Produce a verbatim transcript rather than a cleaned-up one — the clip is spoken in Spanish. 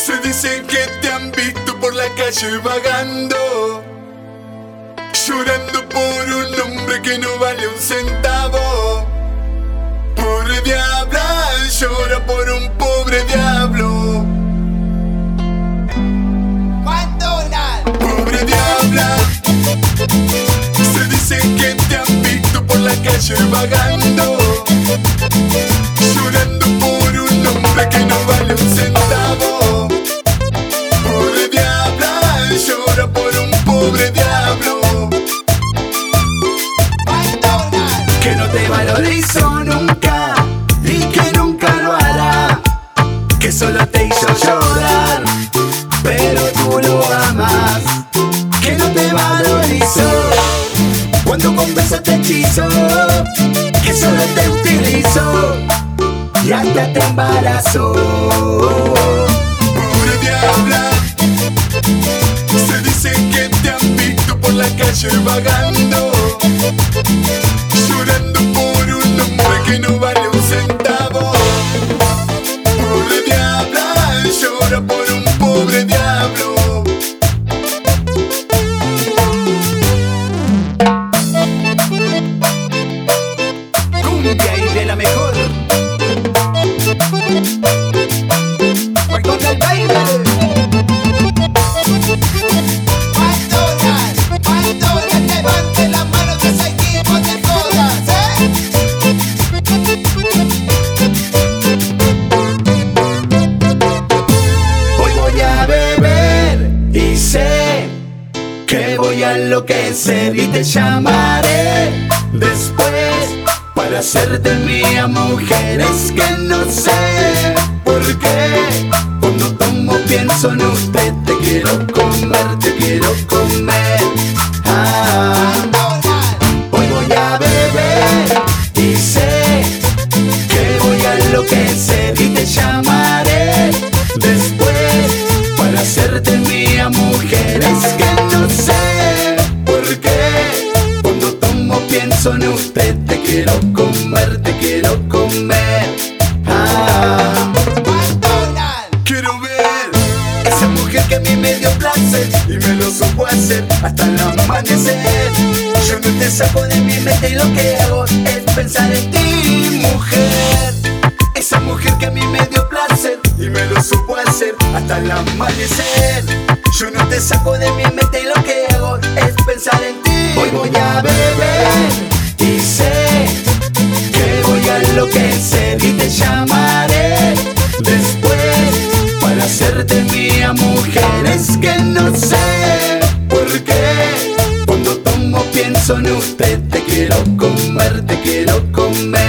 Se dicen que te han visto por la calle vagando, llorando por un hombre que no vale un centavo. Pobre diabla, llora por un pobre diablo. McDonald's. Pobre diabla. Se dicen que te han visto por la calle vagando, llorando por un hombre que no vale un centavo. Pobre diabla, llora por un pobre diablo. McDonald's. Que no te valorizó nunca y que nunca lo hará, que solo te hizo llorar, pero tú lo amas. Que no te valorizó cuando con besos te hechizó, que solo te utilizó y hasta te embarazó. Pobre diabla. Se dicen que te han visto por la calle vagando, llorando por un hombre que no vale un centavo. Pobre diabla, llora por un pobre diablo. Cumbia y de la mejor. McDonald's, baby. McDonald's, McDonald's, levante la mano que ese equipo te jodas, ¿eh? Hoy voy a beber y sé que voy a enloquecer y te llamaré después para hacerte mía, mujer. Es que no sé por qué cuando tomo pienso en usted. Te quiero comer, te quiero comer. Ah. McDonald's. Hoy voy a beber y sé que voy a enloquecer y te llamaré después para hacerte mía, mujer. Es que no sé por qué cuando tomo pienso en usted. Te quiero comer, te quiero comer. Ah. McDonald's. Quiero ver Esa mujer que a mí me dio placer y me lo supo hacer hasta el amanecer. Yo no te saco de mi mente y lo que hago es pensar en ti, mujer. Esa mujer que a mí me dio placer y me lo supo hacer hasta el amanecer. Yo no te saco de mi mente y lo que hago es pensar en ti. Hoy voy a beber y sé que voy a enloquecer y te llamaré después para hacerte mía, mujer. Es que no sé por qué cuando tomo pienso en usted. Te quiero comer, te quiero comer.